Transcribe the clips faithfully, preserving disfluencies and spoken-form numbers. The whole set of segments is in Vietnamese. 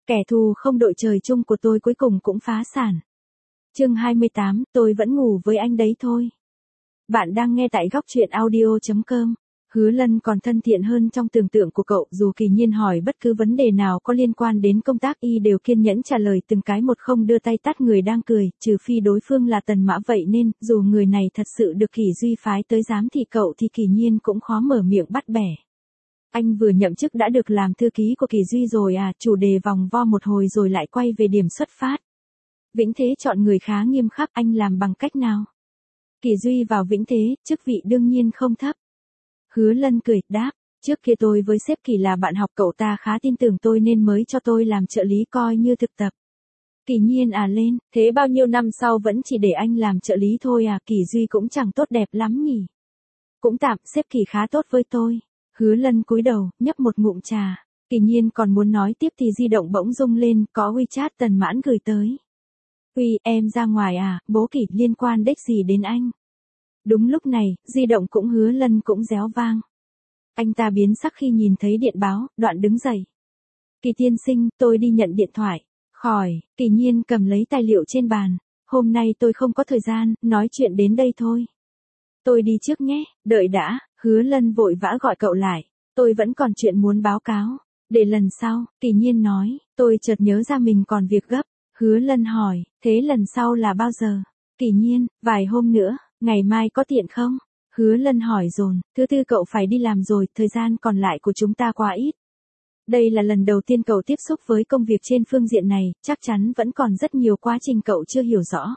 Kẻ thù không đội trời chung của tôi cuối cùng cũng phá sản. Chương hai mươi tám, tôi vẫn ngủ với anh đấy thôi. Bạn đang nghe tại góc truyện audio chấm com. Hứa Lân còn thân thiện hơn trong tưởng tượng của cậu, dù Kỳ Nhiên hỏi bất cứ vấn đề nào có liên quan đến công tác y đều kiên nhẫn trả lời từng cái một, không đưa tay tát người đang cười, trừ phi đối phương là Tần Mã, vậy nên, dù người này thật sự được Kỳ Duy phái tới giám thị cậu thì Kỳ Nhiên cũng khó mở miệng bắt bẻ. Anh vừa nhậm chức đã được làm thư ký của Kỳ Duy rồi à, chủ đề vòng vo một hồi rồi lại quay về điểm xuất phát. Vĩnh Thế chọn người khá nghiêm khắc, anh làm bằng cách nào? Kỳ Duy vào Vĩnh Thế, chức vị đương nhiên không thấp. Hứa Lân cười, đáp, trước kia tôi với sếp Kỳ là bạn học, cậu ta khá tin tưởng tôi nên mới cho tôi làm trợ lý coi như thực tập. Kỳ Nhiên à lên, thế bao nhiêu năm sau vẫn chỉ để anh làm trợ lý thôi à, Kỳ Duy cũng chẳng tốt đẹp lắm nhỉ. Cũng tạm, sếp Kỳ khá tốt với tôi. Hứa Lân cúi đầu, nhấp một ngụm trà. Kỳ Nhiên còn muốn nói tiếp thì di động bỗng rung lên, có WeChat Tần Mãn gửi tới. Uy, em ra ngoài à, bố Kỳ, liên quan đếch gì đến anh? Đúng lúc này, di động cũng Hứa Lân cũng réo vang. Anh ta biến sắc khi nhìn thấy điện báo, đoạn đứng dậy. Kỳ tiên sinh, tôi đi nhận điện thoại. Khỏi, Kỳ Nhiên cầm lấy tài liệu trên bàn. Hôm nay tôi không có thời gian, nói chuyện đến đây thôi. Tôi đi trước nhé, đợi đã. Hứa Lân vội vã gọi cậu lại. Tôi vẫn còn chuyện muốn báo cáo. Để lần sau, Kỳ Nhiên nói, tôi chợt nhớ ra mình còn việc gấp. Hứa Lân hỏi, thế lần sau là bao giờ? Kỳ Nhiên, vài hôm nữa, ngày mai có tiện không? Hứa Lân hỏi dồn, thứ tư cậu phải đi làm rồi, thời gian còn lại của chúng ta quá ít. Đây là lần đầu tiên cậu tiếp xúc với công việc trên phương diện này, chắc chắn vẫn còn rất nhiều quá trình cậu chưa hiểu rõ.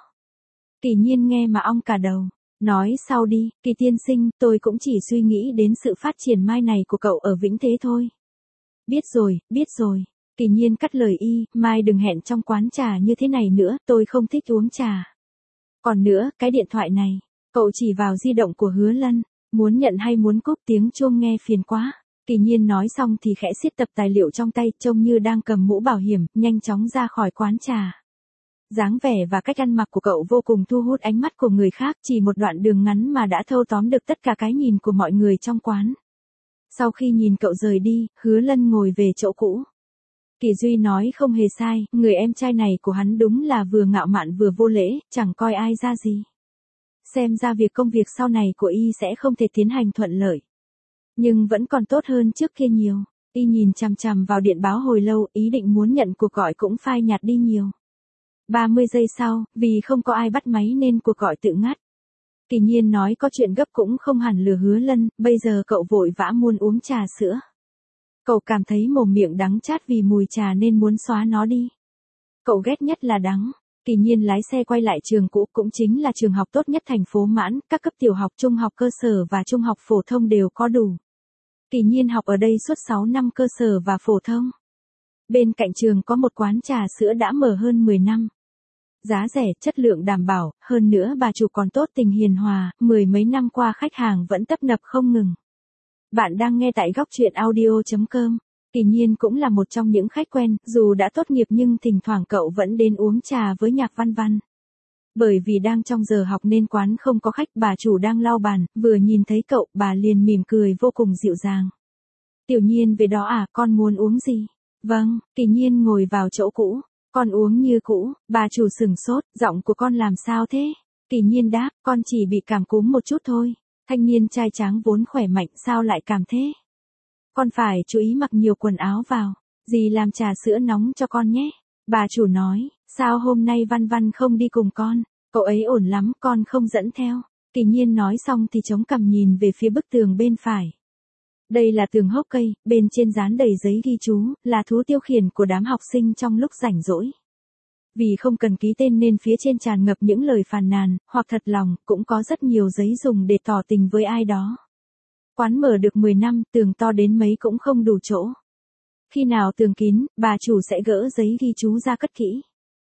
Kỳ Nhiên nghe mà ong cả đầu. Nói sau đi, Kỳ tiên sinh, tôi cũng chỉ suy nghĩ đến sự phát triển mai này của cậu ở Vĩnh Thế thôi. Biết rồi, biết rồi. Kỳ Nhiên cắt lời y, mai đừng hẹn trong quán trà như thế này nữa, tôi không thích uống trà. Còn nữa, cái điện thoại này, cậu chỉ vào di động của Hứa Lân, muốn nhận hay muốn cúp, tiếng chuông nghe phiền quá. Kỳ Nhiên nói xong thì khẽ siết tập tài liệu trong tay, trông như đang cầm mũ bảo hiểm, nhanh chóng ra khỏi quán trà. Dáng vẻ và cách ăn mặc của cậu vô cùng thu hút ánh mắt của người khác, chỉ một đoạn đường ngắn mà đã thâu tóm được tất cả cái nhìn của mọi người trong quán. Sau khi nhìn cậu rời đi, Hứa Lân ngồi về chỗ cũ. Kỳ Duy nói không hề sai, người em trai này của hắn đúng là vừa ngạo mạn vừa vô lễ, chẳng coi ai ra gì. Xem ra việc công việc sau này của y sẽ không thể tiến hành thuận lợi. Nhưng vẫn còn tốt hơn trước kia nhiều. Y nhìn chằm chằm vào điện báo hồi lâu, ý định muốn nhận cuộc gọi cũng phai nhạt đi nhiều. ba mươi giây sau, vì không có ai bắt máy nên cuộc gọi tự ngắt. Kỳ Nhiên nói có chuyện gấp cũng không hẳn lừa Hứa Lân, bây giờ cậu vội vã muốn uống trà sữa. Cậu cảm thấy mồm miệng đắng chát vì mùi trà nên muốn xóa nó đi. Cậu ghét nhất là đắng. Kỳ Nhiên lái xe quay lại trường cũ, cũng chính là trường học tốt nhất thành phố Mãn, các cấp tiểu học, trung học cơ sở và trung học phổ thông đều có đủ. Kỳ Nhiên học ở đây suốt sáu năm cơ sở và phổ thông. Bên cạnh trường có một quán trà sữa đã mở hơn mười năm. Giá rẻ, chất lượng đảm bảo, hơn nữa bà chủ còn tốt tình hiền hòa, mười mấy năm qua khách hàng vẫn tấp nập không ngừng. Bạn đang nghe tại góc truyện audio chấm com. Kỳ Nhiên cũng là một trong những khách quen, dù đã tốt nghiệp nhưng thỉnh thoảng cậu vẫn đến uống trà với Nhạc Văn Văn. Bởi vì đang trong giờ học nên quán không có khách, bà chủ đang lau bàn, vừa nhìn thấy cậu, bà liền mỉm cười vô cùng dịu dàng. Tiểu Nhiên về đó à, con muốn uống gì? Vâng, Kỳ Nhiên ngồi vào chỗ cũ. Con uống như cũ, bà chủ sừng sốt, giọng của con làm sao thế? Kỳ Nhiên đáp, con chỉ bị cảm cúm một chút thôi. Thanh niên trai tráng vốn khỏe mạnh sao lại cảm thế? Con phải chú ý mặc nhiều quần áo vào. Dì làm trà sữa nóng cho con nhé. Bà chủ nói, sao hôm nay Văn Văn không đi cùng con? Cậu ấy ổn lắm, con không dẫn theo. Kỳ Nhiên nói xong thì chống cằm nhìn về phía bức tường bên phải. Đây là tường hốc cây, bên trên dán đầy giấy ghi chú, là thú tiêu khiển của đám học sinh trong lúc rảnh rỗi. Vì không cần ký tên nên phía trên tràn ngập những lời phàn nàn, hoặc thật lòng, cũng có rất nhiều giấy dùng để tỏ tình với ai đó. Quán mở được mười năm, tường to đến mấy cũng không đủ chỗ. Khi nào tường kín, bà chủ sẽ gỡ giấy ghi chú ra cất kỹ.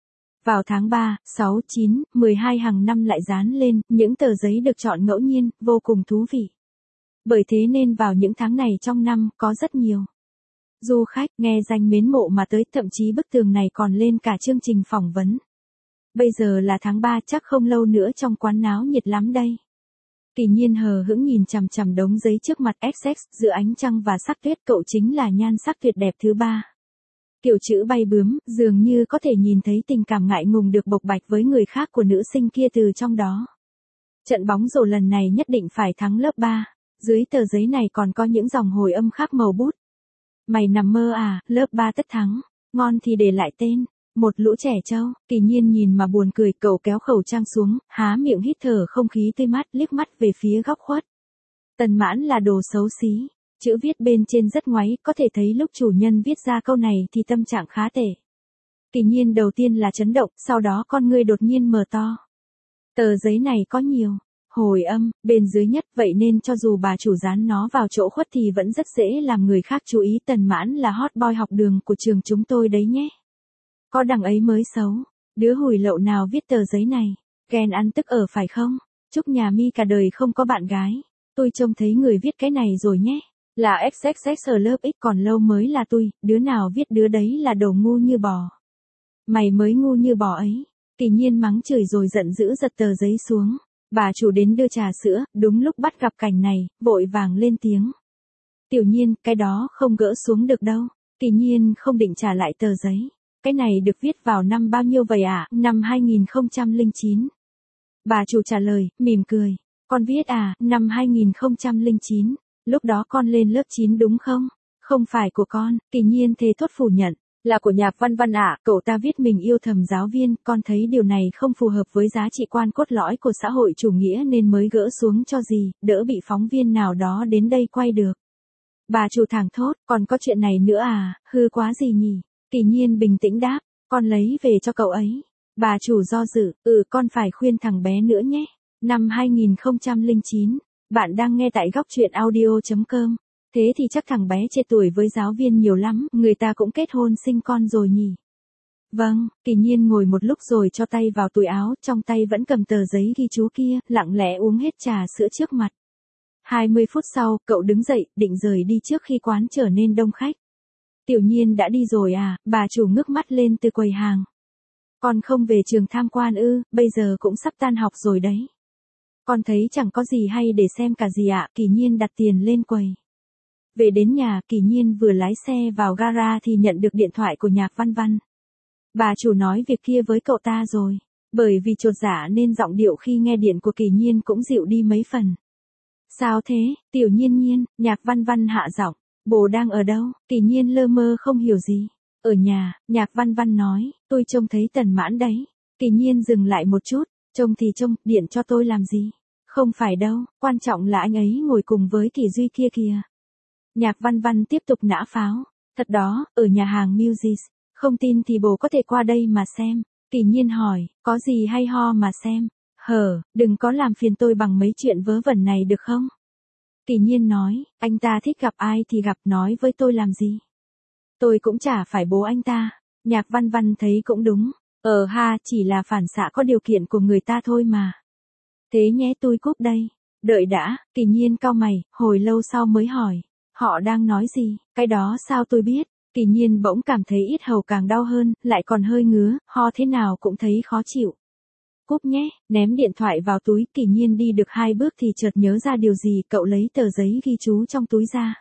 Vào tháng ba, sáu, chín, mười hai hàng năm lại dán lên, những tờ giấy được chọn ngẫu nhiên, vô cùng thú vị. Bởi thế nên vào những tháng này trong năm, có rất nhiều du khách nghe danh mến mộ mà tới, thậm chí bức tường này còn lên cả chương trình phỏng vấn. Bây giờ là tháng ba, chắc không lâu nữa trong quán náo nhiệt lắm đây. Kỳ Nhiên hờ hững nhìn chằm chằm đống giấy trước mặt, ét ét giữa ánh trăng và sắc tuyết, cậu chính là nhan sắc tuyệt đẹp thứ ba. Kiểu chữ bay bướm, dường như có thể nhìn thấy tình cảm ngại ngùng được bộc bạch với người khác của nữ sinh kia từ trong đó. Trận bóng rổ lần này nhất định phải thắng lớp ba. Dưới tờ giấy này còn có những dòng hồi âm khác màu bút. Mày nằm mơ à, lớp ba tất thắng. Ngon thì để lại tên. Một lũ trẻ trâu, Kỳ Nhiên nhìn mà buồn cười, cậu kéo khẩu trang xuống, há miệng hít thở không khí tươi mát, liếc mắt về phía góc khuất. Tần Mãn là đồ xấu xí. Chữ viết bên trên rất ngoáy, có thể thấy lúc chủ nhân viết ra câu này thì tâm trạng khá tệ. Kỳ Nhiên đầu tiên là chấn động, sau đó con ngươi đột nhiên mở to. Tờ giấy này có nhiều hồi âm bên dưới nhất, vậy nên cho dù bà chủ dán nó vào chỗ khuất thì vẫn rất dễ làm người khác chú ý. Tần Mãn là hot boy học đường của trường chúng tôi đấy nhé. Có đằng ấy mới xấu. Đứa hủi lậu nào viết tờ giấy này? Ghen ăn tức ở phải không? Chúc nhà mi cả đời không có bạn gái. Tôi trông thấy người viết cái này rồi nhé. Là ích ích ích ở lớp X còn lâu mới là tôi, đứa nào viết đứa đấy là đồ ngu như bò. Mày mới ngu như bò ấy. Kỳ Nhiên mắng chửi rồi giận dữ giật tờ giấy xuống. Bà chủ đến đưa trà sữa, đúng lúc bắt gặp cảnh này, vội vàng lên tiếng. Tiểu Nhiên, cái đó không gỡ xuống được đâu. Kỳ Nhiên không định trả lại tờ giấy. Cái này được viết vào năm bao nhiêu vậy ạ? À? Năm hai nghìn không trăm lẻ chín. Bà chủ trả lời, mỉm cười. Con viết à, năm hai nghìn không trăm lẻ chín. Lúc đó con lên lớp chín đúng không? Không phải của con. Kỳ Nhiên thề thốt phủ nhận. Là của Nhạc Văn Văn ạ. À, cậu ta viết mình yêu thầm giáo viên, con thấy điều này không phù hợp với giá trị quan cốt lõi của xã hội chủ nghĩa nên mới gỡ xuống cho gì, đỡ bị phóng viên nào đó đến đây quay được. Bà chủ thẳng thốt, còn có chuyện này nữa à, hư quá gì nhỉ? Kỳ Nhiên bình tĩnh đáp, con lấy về cho cậu ấy. Bà chủ do dự, ừ con phải khuyên thằng bé nữa nhé. Năm hai nghìn không trăm lẻ chín, bạn đang nghe tại góc truyện audio chấm com. Thế thì chắc thằng bé trẻ tuổi với giáo viên nhiều lắm, người ta cũng kết hôn sinh con rồi nhỉ. Vâng, Kỳ Nhiên ngồi một lúc rồi cho tay vào túi áo, trong tay vẫn cầm tờ giấy ghi chú kia, lặng lẽ uống hết trà sữa trước mặt. hai mươi phút sau, cậu đứng dậy, định rời đi trước khi quán trở nên đông khách. Tiểu Nhiên đã đi rồi à, bà chủ ngước mắt lên từ quầy hàng. Con không về trường tham quan ư, bây giờ cũng sắp tan học rồi đấy. Con thấy chẳng có gì hay để xem cả gì ạ. Kỳ Nhiên đặt tiền lên quầy. Về đến nhà, Kỳ Nhiên vừa lái xe vào gara thì nhận được điện thoại của Nhạc Văn Văn. Bà chủ nói việc kia với cậu ta rồi. Bởi vì chột dạ nên giọng điệu khi nghe điện của Kỳ Nhiên cũng dịu đi mấy phần. Sao thế, Tiểu Nhiên Nhiên? Nhạc Văn Văn hạ giọng. Bố đang ở đâu? Kỳ Nhiên lơ mơ không hiểu gì. Ở nhà, Nhạc Văn Văn nói, tôi trông thấy Tần Mãn đấy. Kỳ Nhiên dừng lại một chút, trông thì trông, điện cho tôi làm gì? Không phải đâu, quan trọng là anh ấy ngồi cùng với Kỳ Duy kia kìa. Nhạc Văn Văn tiếp tục nã pháo. Thật đó, ở nhà hàng Music. Không tin thì bố có thể qua đây mà xem. Kỳ Nhiên hỏi, có gì hay ho mà xem? Hờ, đừng có làm phiền tôi bằng mấy chuyện vớ vẩn này được không? Kỳ Nhiên nói, anh ta thích gặp ai thì gặp, nói với tôi làm gì? Tôi cũng chả phải bố anh ta. Nhạc Văn Văn thấy cũng đúng. Ờ ha, chỉ là phản xạ có điều kiện của người ta thôi mà. Thế nhé, tôi cúp đây. Đợi đã, Kỳ Nhiên cau mày, hồi lâu sau mới hỏi. Họ đang nói gì? Cái đó sao tôi biết? Kỳ Nhiên bỗng cảm thấy yết hầu càng đau hơn, lại còn hơi ngứa, ho thế nào cũng thấy khó chịu. Cúp nhé, ném điện thoại vào túi. Kỳ Nhiên đi được hai bước thì chợt nhớ ra điều gì, cậu lấy tờ giấy ghi chú trong túi ra.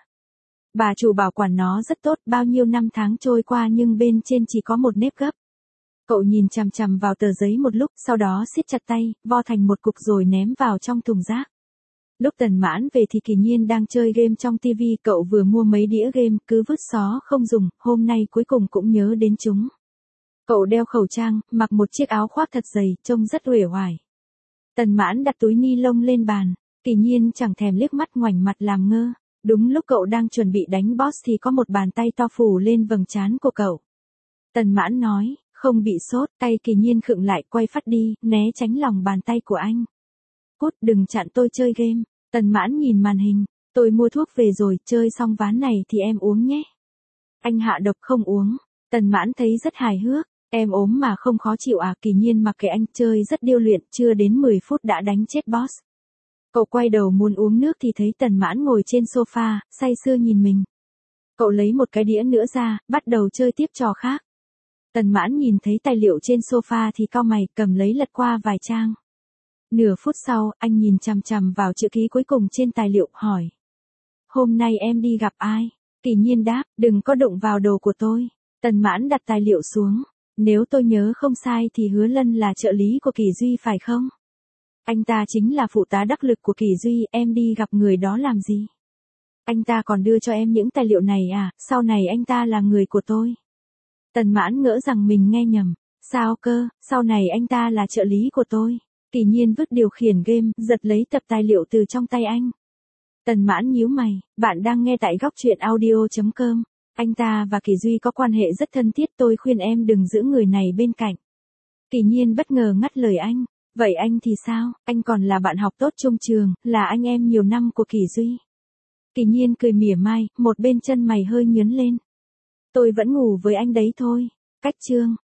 Bà chủ bảo quản nó rất tốt, bao nhiêu năm tháng trôi qua nhưng bên trên chỉ có một nếp gấp. Cậu nhìn chằm chằm vào tờ giấy một lúc, sau đó siết chặt tay, vo thành một cục rồi ném vào trong thùng rác. Lúc Tần Mãn về thì Kỳ Nhiên đang chơi game trong tivi, cậu vừa mua mấy đĩa game, cứ vứt xó không dùng, hôm nay cuối cùng cũng nhớ đến chúng. Cậu đeo khẩu trang, mặc một chiếc áo khoác thật dày, trông rất uể oải. Tần Mãn đặt túi ni lông lên bàn, Kỳ Nhiên chẳng thèm liếc mắt, ngoảnh mặt làm ngơ. Đúng lúc cậu đang chuẩn bị đánh boss thì có một bàn tay to phủ lên vầng trán của cậu. Tần Mãn nói, không bị sốt, tay Kỳ Nhiên khựng lại, quay phắt đi, né tránh lòng bàn tay của anh. Cút, đừng chặn tôi chơi game. Tần Mãn nhìn màn hình, tôi mua thuốc về rồi, chơi xong ván này thì em uống nhé. Anh hạ độc không uống. Tần Mãn thấy rất hài hước, em ốm mà không khó chịu à? Kỳ Nhiên mặc kệ anh, chơi rất điêu luyện, chưa đến mười phút đã đánh chết boss. Cậu quay đầu muốn uống nước thì thấy Tần Mãn ngồi trên sofa, say sưa nhìn mình. Cậu lấy một cái đĩa nữa ra, bắt đầu chơi tiếp trò khác. Tần Mãn nhìn thấy tài liệu trên sofa thì cau mày, cầm lấy lật qua vài trang. Nửa phút sau, anh nhìn chằm chằm vào chữ ký cuối cùng trên tài liệu, hỏi. Hôm nay em đi gặp ai? Kỳ Nhiên đáp, đừng có đụng vào đồ của tôi. Tần Mãn đặt tài liệu xuống. Nếu tôi nhớ không sai thì Hứa Lân là trợ lý của Kỳ Duy phải không? Anh ta chính là phụ tá đắc lực của Kỳ Duy, em đi gặp người đó làm gì? Anh ta còn đưa cho em những tài liệu này à, sau này anh ta là người của tôi. Tần Mãn ngỡ rằng mình nghe nhầm. Sao cơ, sau này anh ta là trợ lý của tôi. Kỳ Nhiên vứt điều khiển game, giật lấy tập tài liệu từ trong tay anh. Tần Mãn nhíu mày, bạn đang nghe tại góc truyện audio chấm com. Anh ta và Kỳ Duy có quan hệ rất thân thiết, tôi khuyên em đừng giữ người này bên cạnh. Kỳ Nhiên bất ngờ ngắt lời anh. Vậy anh thì sao, anh còn là bạn học tốt trong trường, là anh em nhiều năm của Kỳ Duy. Kỳ Nhiên cười mỉa mai, một bên chân mày hơi nhướng lên. Tôi vẫn ngủ với anh đấy thôi. Cách chương.